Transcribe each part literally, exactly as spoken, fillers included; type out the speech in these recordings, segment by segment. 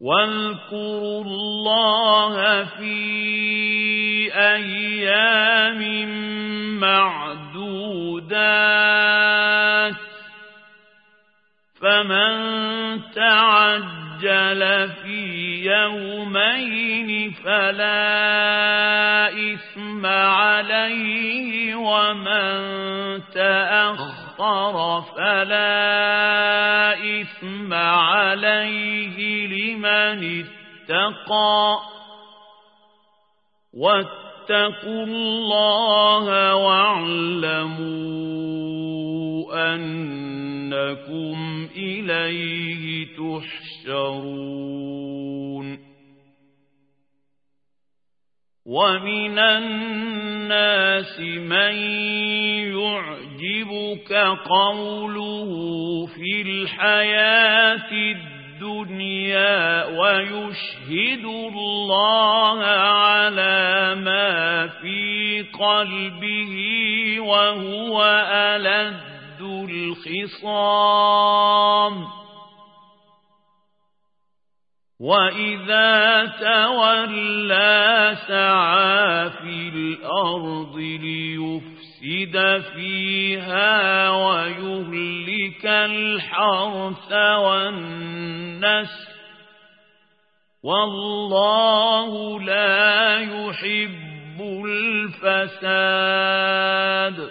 واذكروا الله في أيام معدودات فمن تعجل في يومين فلا إثم عليه ومن تأخر فلا إثم عليه لمن اتقى واتقوا الله واعلموا أنكم إليه تحشرون ومن الناس من يعجبك قوله في الحياة الدنيا ويشهد الله على ما في قلبه وهو ألد الخصام وإذا تولى سعى في الأرض ليفسد فيها ويهلك الحرث والنسل والله لا يحب الفساد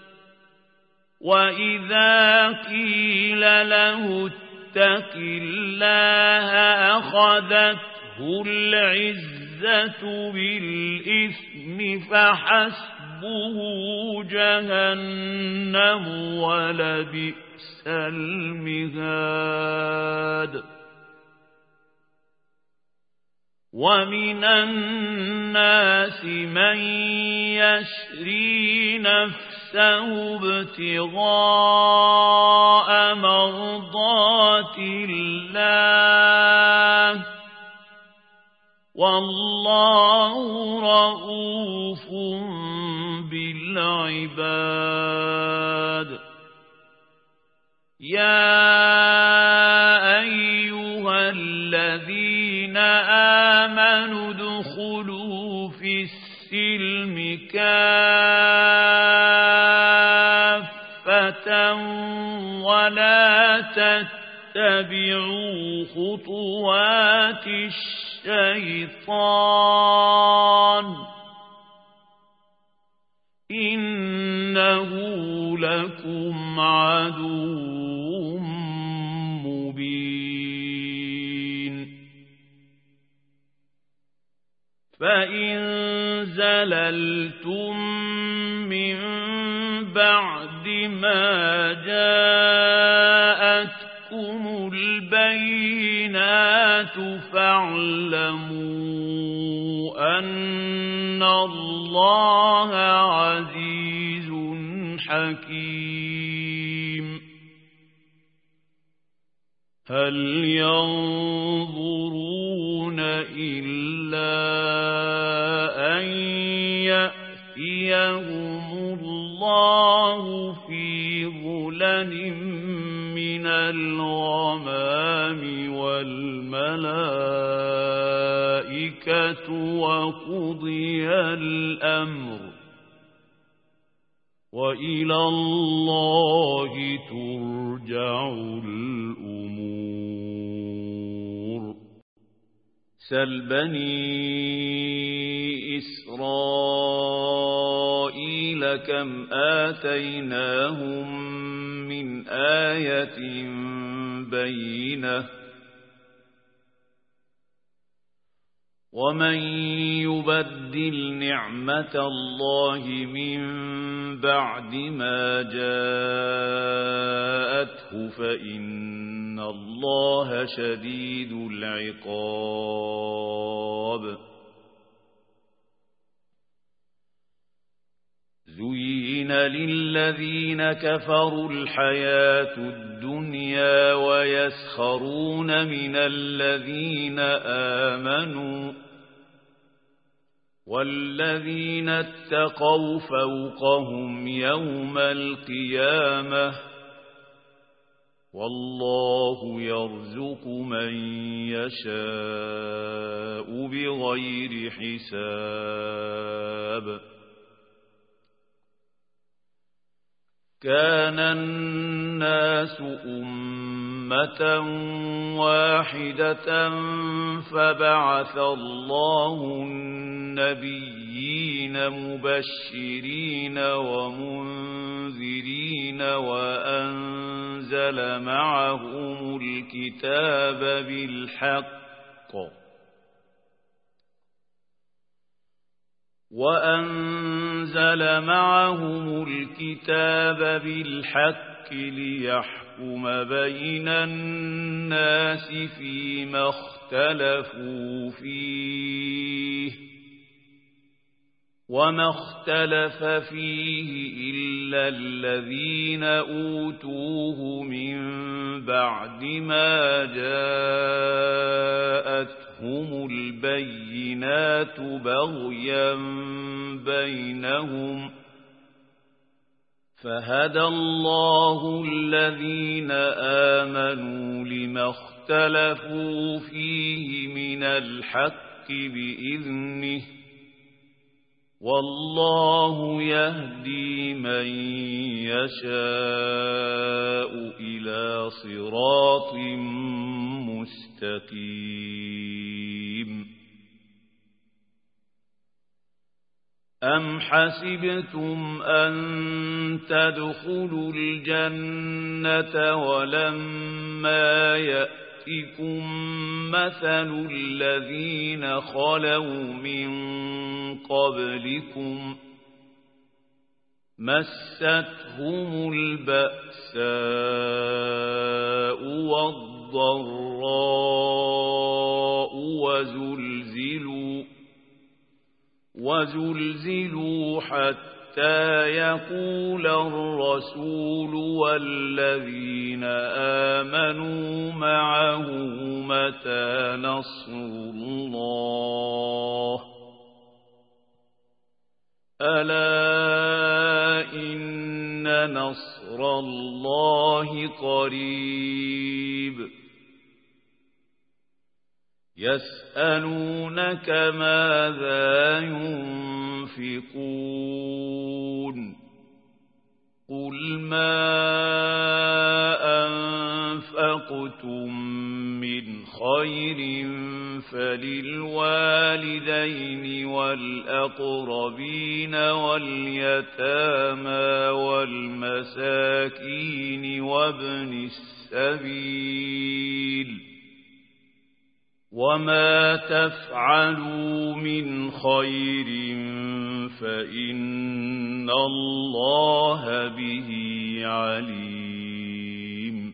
وإذا قيل له اتق الله أخذته العزة بالإثم فحسبه جهنم ولبئس المهاد ومن الناس من يشري نفسه ابتغاء مرضات الله والله رؤوف بالعباد يا أيها الذين آمنوا ادخلوا في السلم كافة ولا تتبعوا خطوات الشيطان إنه لكم عدو مبين فإن زللتم من بعد ما جاءتكم البينات فاعلموا أن الله عزيز حكيم هل ينظرون إلا أن يأتيهم الله في ظلل من الغمام والملائكة وقضي الأمر وإلى الله ترجع الأمور سل بني إسرائيل كم آتيناهم من آية بينة ومن يبدل نعمة الله من بعد ما جاءته فإن الله شديد العقاب زين للذين كفروا الحياة الدنيا ويسخرون من الذين آمنوا والذين اتقوا فوقهم يوم القيامة والله يرزق من يشاء بغير حساب كان الناس أمة واحدة فبعث الله النبيين مبشرين ومنذرين وأنزل معهم الكتاب بالحق وأنزل معهم الكتاب بالحق ليحكم بين الناس فيما اختلفوا فيه وما اختلف فيه إلا الذين أوتوه من بعد ما جاءتهم البينات بغيا بينهم فهدى الله الذين آمنوا لما اختلفوا فيه من الحق بإذنه والله يهدي من يشاء إلى صراط مستقيم أم حسبتم أن تدخلوا الجنة ولما يأتكم مثل الذين خلوا من قبلكم مستهم البأساء والضراء وزلزلوا وزلزلوا حتى يقول الرسول والذين آمنوا معه متى نصر الله ألا إن نصر الله قريب يسألونك ماذا ينفقون قل ما أنفقتم من خير فللوالدين والأقربين واليتامى والمساكين وابن السبيل وما تفعلوا من خير فإن الله به عليم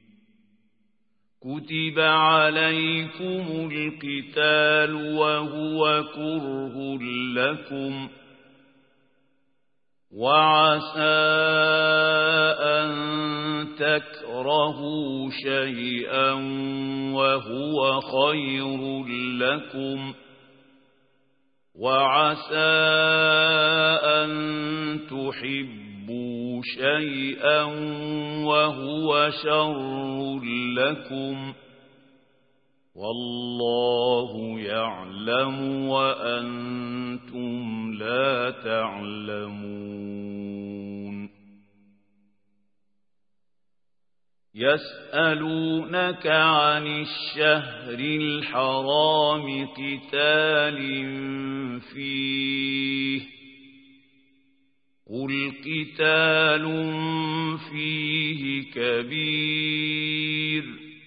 كتب عليكم القتال وهو كره لكم وعسى أن تكرهوا شيئا وهو خير لكم وعسى أن تحبوا شيئا وهو شر لكم والله يعلم وأنتم لا تعلمون يسألونك عن الشهر الحرام قتال فيه قل قتال فيه كبير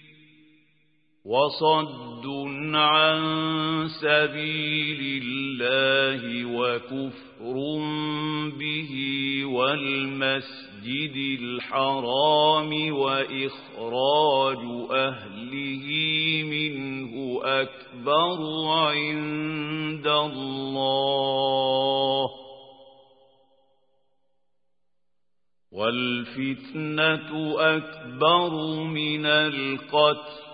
وصد عن سبيل الله وكفر به والمسجد الحرام وإخراج أهله منه أكبر عند الله والفتنة أكبر من القتل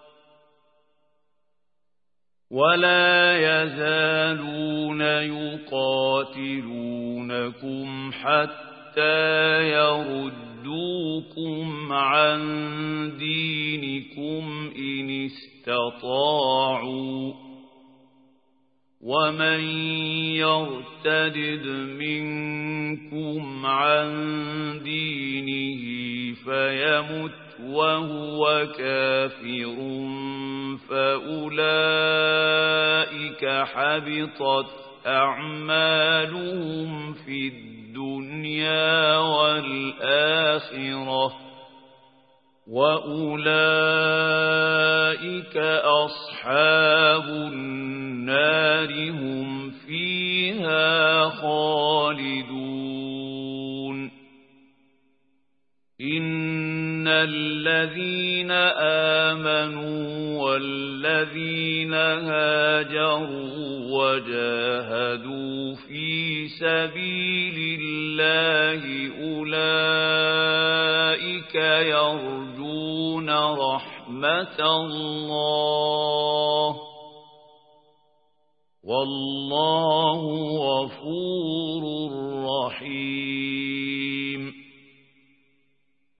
ولا يزالون يقاتلونكم حتى يردوكم يصدوكم عن دينكم إن استطاعوا ومن يرتدد منكم عن دينه فيمت وهو كافر فأولئك حبطت أعمالهم في الدنيا والآخرة وأولئك أصحاب النار هم فيها خالدون إن الذين آمنوا والذين هاجروا وجاهدوا في سبيل الله أولئك يرجون رحمة الله والله غفور رحيم